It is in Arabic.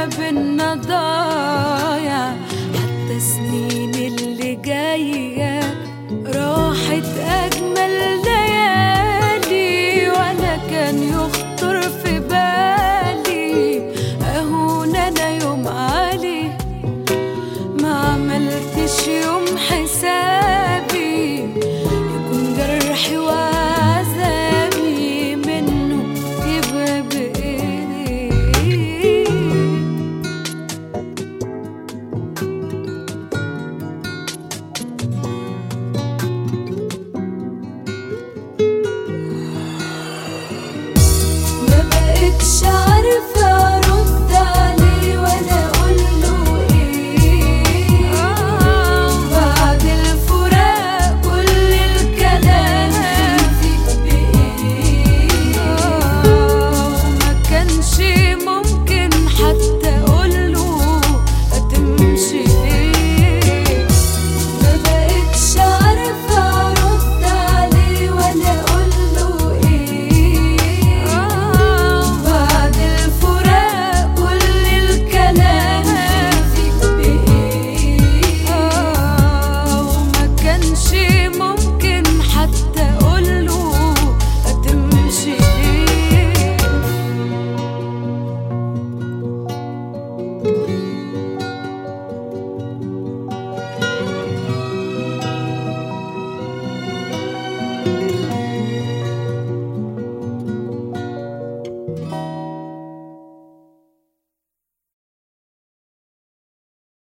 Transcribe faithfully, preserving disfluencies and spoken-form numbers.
ما بينا ضايع، حتى سنين اللي جاية راحت أجمل ليالي، ولا كان يخطر في بالي أهون أنا يوم عليه. ما عملتش يوم حسابي يكون جرحي وعذابي منه يبقى بإيدي. ما بقتش عارفة أرد عليه ولا أقوله إيه، بعد الفراق كل الكلام فيك بإيه. ما كانش ممكن حتى أقوله هتمشي ليه. ما بقتش عارفة أرد عليه ولا أقوله إيه، بعد الفراق كل الكلام فيك بإيه. وما كانش ممكن حتى أقوله هتمشي ليه.